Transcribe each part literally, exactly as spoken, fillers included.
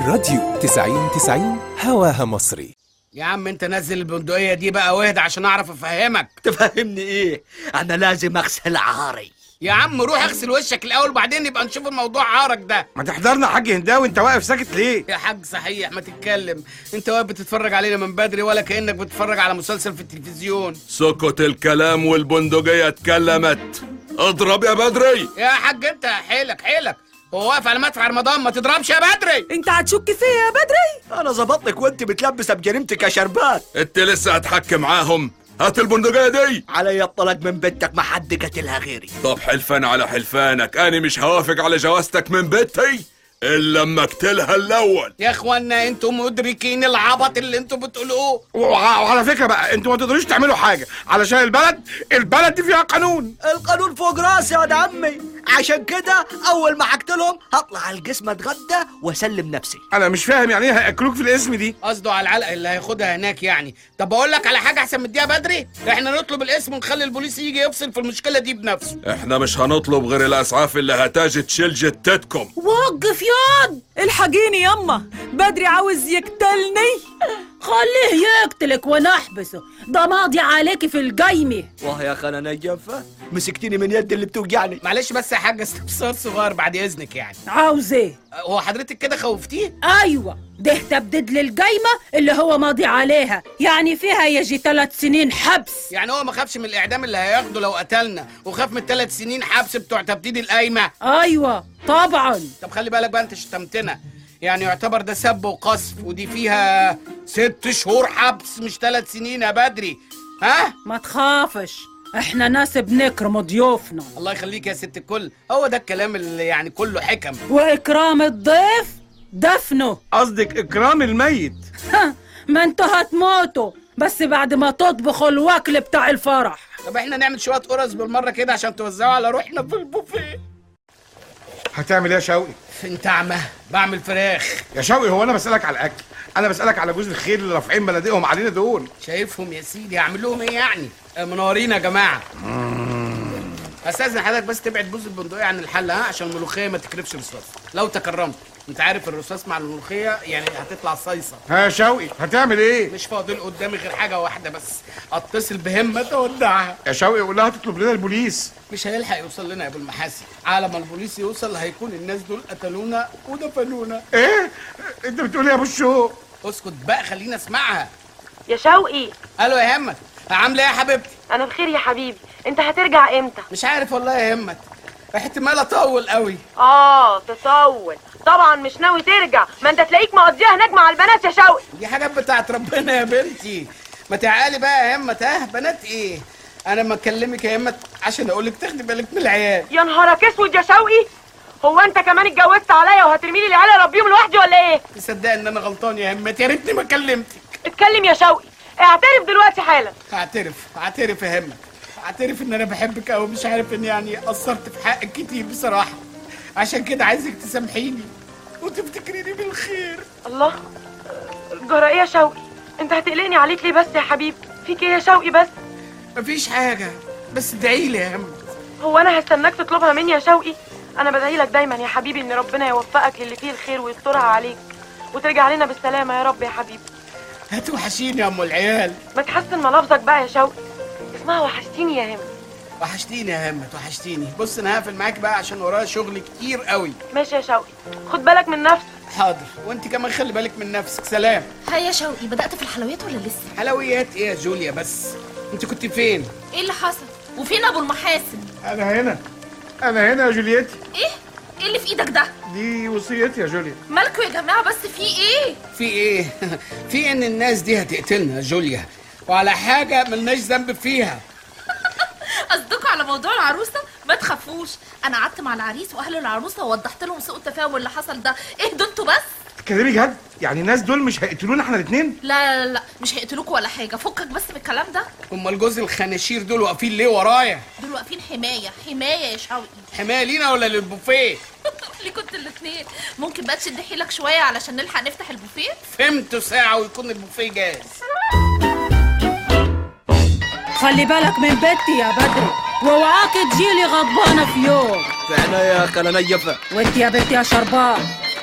الراديو تسعين تسعين هواها مصري. يا عم انت نزل البندقية دي بقى واهدى عشان اعرف افهمك. تفهمني ايه؟ انا لازم اغسل عاري. يا عم روح اغسل وشك الاول وبعدين نبقى نشوف الموضوع عارك ده. ما تحضرنا حاج هنداوي، انت واقف ساكت ليه؟ يا حاج صحيح ما تتكلم، انت واقف بتتفرج علينا من بدري ولا كأنك بتتفرج على مسلسل في التلفزيون. سكت الكلام والبندقية اتكلمت. اضرب يا بدري. يا حاج انت حيلك حيلك، هو واقف على مدفع رمضان، ما تضربش يا بدري. انت هتشك فيا يا بدري؟ انا ظبطتك وانت بتلبسها بجريمتك يا شربات. انت لسه هتحكي معاهم؟ هات البندقية دي. علي الطلاق من بنتك، ما حد قتلها غيري. طب حلفان على حلفانك، انا مش هوافق على جوازتك من بنتي الا لما اقتلها الاول. يا اخوانا انتم مدركين العبط اللي انتم بتقولوه؟ وعلى فكره بقى انتوا ما تقدروش تعملوا حاجه علشان البلد البلد دي فيها قانون. القانون فوق راسي يا عمي، عشان كده اول ما هقتلهم هطلع على القسم اتغدى واسلم نفسي. انا مش فاهم يعني ايه هياكلوك في الاسم دي؟ قصده على العلقه اللي هياخدها هناك يعني. طب اقول لك على حاجه احسن من دي يا بدري، احنا نطلب الاسم ونخلي البوليس يجي يفصل في المشكله دي بنفسه. احنا مش هنطلب غير الاسعاف اللي هتاجي تشيل جتتكم. وقف ياض، الحقيني يما، بدري عاوز يقتلني. خليه يقتلك وانا احبسه، ده ماضي عليكي في القايمه. واه يا خالة نجفة، مسكتيني من يد اللي بتوجعني. معلش بس يا حاج استفسار صغير بعد اذنك يعني. عاوز ايه؟ هو حضرتك كده خوفتيه؟ ايوه، ده تبديد للقايمه اللي هو ماضي عليها، يعني فيها يجي ثلاث سنين حبس. يعني هو ما خافش من الاعدام اللي هياخده لو قتلنا، وخاف من الثلاث سنين حبس بتوع تبديد القايمه؟ ايوه طبعا. طب خلي بالك بقى، انت شتمتنا، يعني يعتبر ده سب وقذف، ودي فيها ست شهور حبس مش ثلاث سنين يا بدري. ها؟ ما تخافش، احنا ناس بنكرم ضيوفنا. الله يخليك يا ست الكل، هو ده الكلام اللي يعني كله حكم. واكرام الضيف دفنه. قصدك اكرام الميت؟ ما انتوا هتموتوا بس بعد ما تطبخوا الوكل بتاع الفرح. طب احنا نعمل شويه قرص بالمره كده عشان توزعوا على روحنا في البوفيه. هتعمل ايه يا شوقي؟ انت اعمى، بعمل فراخ. يا شوقي هو انا بسالك على الاكل، انا بسالك على جوز الخير اللي رافعين بلديهم علينا دول. شايفهم يا سيدي، اعمل لهم ايه يعني؟ منورين يا جماعه. استاذن حضرتك بس تبعد بوز البندقيه عن الحله، ها، عشان الملوخيه ما تكرفش رصاص لو تكرمت. انت عارف الرصاص مع الملوخيه يعني هتطلع صيصه. ها يا شوقي هتعمل ايه؟ مش فاضل قدامي غير حاجه واحده بس، اتصل بهمه تودعها. يا شوقي قول لها تطلب لنا البوليس. مش هيلحق يوصل لنا يا ابو المحاسن، على ما البوليس يوصل هيكون الناس دول قتلونا ودفنونا. ايه؟ انت بتقول ايه يا ابو الشوق؟ اسكت بقى خلينا اسمعها. يا شوقي. الو يا همت، عامله ايه يا حبيبتي؟ انا بخير يا حبيبي، انت هترجع امتى؟ مش عارف والله يا همت، احتمال اطول قوي. اه تطول طبعا، مش ناوي ترجع، ما انت تلاقيك مقضيها هناك مع البنات يا شوقي. دي حاجات بتاعت ربنا يا بنتي، ما تعالي بقى يا همت. ها بنات ايه؟ انا ما اكلمك يا همت عشان اقول لك تاخدي بالك من العيال. يا نهارك اسود يا شوقي، هو انت كمان اتجوزت عليا وهترمي لي العيال اربيهم لوحدي ولا ايه؟ تصدق ان انا غلطان يا همت، يا ريتني ما كلمتك. اتكلم يا شوقي، اعترف دلوقتي حالا. اعترف اعترف يا همت، اعترف ان انا بحبك قوي، مش عارف ان يعني قصرت في حقك كتير بصراحه، عشان كده عايزك تسامحيني وتفتكريني بالخير. الله، جرى ايه يا شوقي؟ انت هتقلقني عليك ليه بس يا حبيبي؟ فيك ايه يا شوقي بس؟ مفيش حاجه، بس ادعي لي يا همت. هو انا هستناك تطلبها مني يا شوقي؟ انا بدعي لك دايما يا حبيبي ان ربنا يوفقك للي فيه الخير ويسترها عليك وترجع لنا بالسلامه يا رب يا حبيبي. هتوحشيني يا ام العيال. ما تحسن ملافظك بقى يا شوقي، اسمها وحشتيني يا همت. وحشتيني يا همت وحشتيني. بص انا هقفل معاك بقى عشان ورايا شغل كتير قوي. ماشي يا شوقي، خد بالك من نفسك. حاضر، وانت كمان خلي بالك من نفسك. سلام. هيا يا شوقي، بدأت في الحلويات ولا لسه؟ حلويات ايه يا جوليا بس؟ انت كنت فين؟ ايه اللي حصل؟ وفين ابو المحاسن؟ انا هنا انا هنا يا جوليتي. ايه؟ ايه اللي في ايدك ده؟ دي وصيتي يا جوليا. مالكوا يا جماعه بس في ايه؟ في ايه؟ في ان الناس دي هتقتلنا يا جوليا، وعلى حاجه ملناش ذنب فيها. قصدكوا على موضوع العروسه؟ ما تخافوش، انا قعدت مع العريس واهل العروسه ووضحت لهم سوء التفاهم اللي حصل ده. اهدوا انتوا بس. تتكلمي جد؟ يعني الناس دول مش هيقتلونا احنا الاثنين؟ لا لا لا، مش هيقتلوكوا ولا حاجه، فكك بس من الكلام ده. امال جوز الخناشير دول واقفين ليه ورايا؟ دول واقفين حمايه حمايه يا شوقي. حمايه لينا ولا للبوفيه؟ ليه كنت الاثنين؟ ممكن بقى تشد حيلك شويه علشان نلحق نفتح البوفيه؟ فهمتوا ساعه ويكون البوفيه جاهز. خلي بالك من بنتي يا بدري، واوعاك تجيلي غضبانه في يوم. فعلا يا خالة نجفة. وانت يا بنتي يا شربان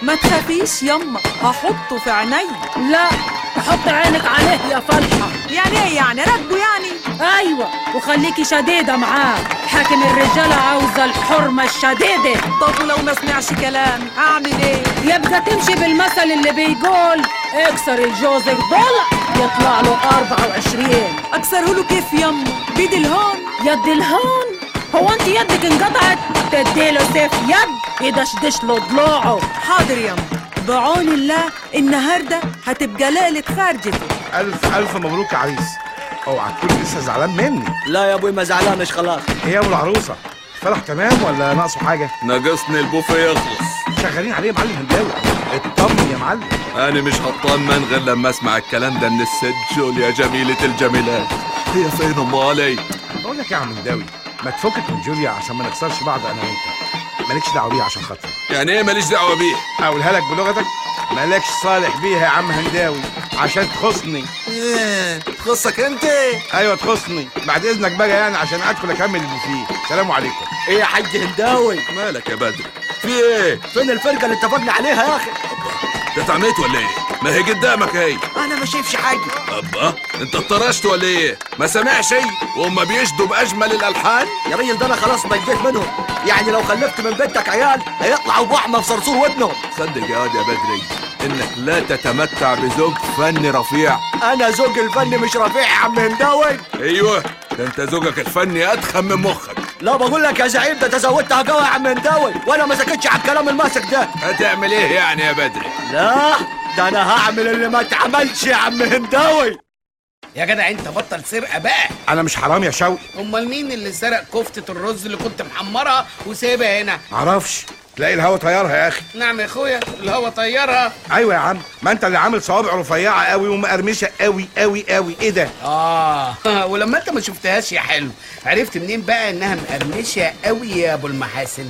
ما تخافيش يما، هحطه في عيني. لا، تحط عينك عليه يا فلحة. يعني ايه يعني؟ راكبه يعني؟ ايوه، وخليكي شديدة معاه، حاكم الرجالة عاوزة الحرمة الشديدة. طب ولو ما سمعش كلامي اعمل ايه؟ يبقى تمشي بالمثل اللي بيقول اكسر الجوز ضلع يطلع له أربعة وعشرين. اكسره له كيف يما؟ بيد الهون. يد الهون؟ هو انت يدك انقطعت؟ تديله سيف يد يدشدش له ضلوعه. حاضر يما، بعون الله النهارده هتبقى ليلة خارجته. الف الف مبروك يا عريس. اوعى تكون لسه زعلان مني. لا يا ابوي ما زعلانش خلاص. ايه يا ابو العروسه، فرح تمام ولا ناقصه حاجه؟ ناقصني البوفيه يخلص. شغالين عليه يا معلم هنداوي، اطمن يا معلم. انا مش هطمن غير لما اسمع الكلام ده من الست جول يا جميلة الجميلات. هي فين امالي؟ بقول لك يا عم هنداوي، ما تفكك من جوليا عشان ما نخسرش بعض انا وانت. مالكش دعوه بيها عشان خاطري. يعني ايه ماليش دعوه بيه؟ اقولها لك بلغتك، مالكش صالح بيها يا عم هنداوي عشان تخصني. ايه تخصك انت؟ ايوه تخصني. بعد اذنك بقى يعني عشان ادخل اكمل البوفيه. سلام عليكم. ايه يا حاج هنداوي؟ مالك يا بدر؟ في ايه؟ فين الفرقه اللي اتفقنا عليها يا اخي؟ انت اتعميت ولا ايه؟ ما هي قدامك اهي. انا ما شايفش حاجه. ابا انت اتطرشت ولا ايه؟ ما سامعش شيء وهم بيشدوا باجمل الالحان؟ يا راجل ده انا خلاص بجيت منهم، يعني لو خلفت من بنتك عيال هيطلعوا بوحمه في صرصور ودنهم. صدق يا واد يا بدري انك لا تتمتع بذوق فني رفيع. انا ذوق الفن مش رفيع يا عم هنداوي. ايوه ده انت ذوقك الفني ادخن من مخك. لا بقول لك يا زعيم، ده تزودتها قوي يا عم هنداوي، وانا ما سكتش على الكلام الماسك ده. هتعمل ايه يعني يا بدري؟ لا ده انا هعمل اللي ما اتعملش يا عم هنداوي. يا جدع انت بطل سرقه بقى. انا مش حرام يا شوقي. امال مين اللي سرق كفته الرز اللي كنت محمرها وسايبها هنا؟ معرفش، تلاقي الهوا طيرها يا اخي. نعم يا اخويا، الهوا طيرها. ايوه يا عم، ما انت اللي عامل صوابع رفيعه قوي ومقرمشه قوي قوي قوي. ايه ده؟ اه ولما انت ما شفتهاش يا حلو، عرفت منين بقى انها مقرمشه قوي يا ابو المحاسن؟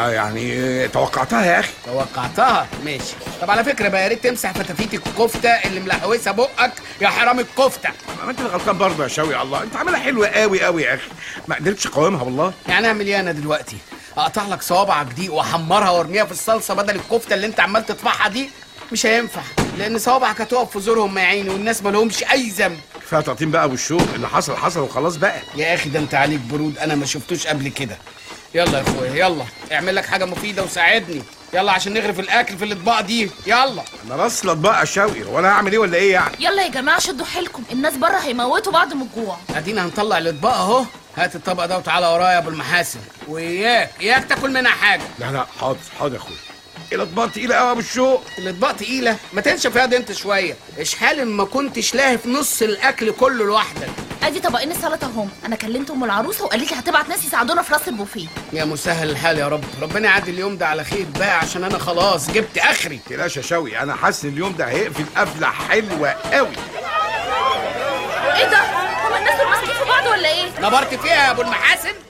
يعني توقعتها يا اخي. توقعتها ماشي. طب على فكره بقى، يا ريت تمسح فتافيت الكفته اللي ملحوسه بقك يا حرام الكفته. ما انت اللي غلطان برضه يا شوقي. الله، انت عاملها حلوه قوي قوي يا اخي، ما قدرتش اقاومها والله. يعني اعمل ايه انا دلوقتي؟ اقطع لك صوابعك دي واحمرها وارميها في الصلصه بدل الكفته اللي انت عمال تطفحها دي؟ مش هينفع، لان صوابعك هتقف في زورهم يا عيني، والناس ما لهمش اي ذنب. كفايه تقطيم بقى والشوق، اللي حصل حصل وخلاص بقى. يا اخي ده انت عليك برود، انا ما شفتوش قبل كده. يلا يا اخويا يلا اعمل لك حاجه مفيده وساعدني، يلا عشان نغرف الاكل في الاطباق دي. يلا انا بس الاطباق يا شوقي، وانا هعمل ايه ولا ايه يعني؟ يلا يا جماعه شدوا حيلكم، الناس بره هيموتوا بعض من الجوع. ادينا هنطلع الاطباق اهو. هات الطبق ده وتعالى ورايا يا ابو المحاسن، واياك اياك تاكل منها حاجه. لا لا حاضر حاضر يا اخويا. الاطباق تقيله قوي يا ابو الشوق. الاطباق تقيله؟ ما تنشف ياض انت شويه. اشحال ما كنتش لاهف نص الاكل كله لوحدك. ادي طبقين السلطه اهم، انا كلمت ام العروسه وقالت لي هتبعت ناس يساعدونا في راس البوفيه. يا مسهل الحال يا رب، ربنا يعدي اليوم ده على خير بقى، عشان انا خلاص جبت اخري. ما تقلقش يا شوقي، انا حاسس ان اليوم ده هيقفل قفله حلوه قوي. ايه ده؟ هما الناس دول ماسكين في بعض ولا ايه؟ نبرت فيها يا ابو المحاسن.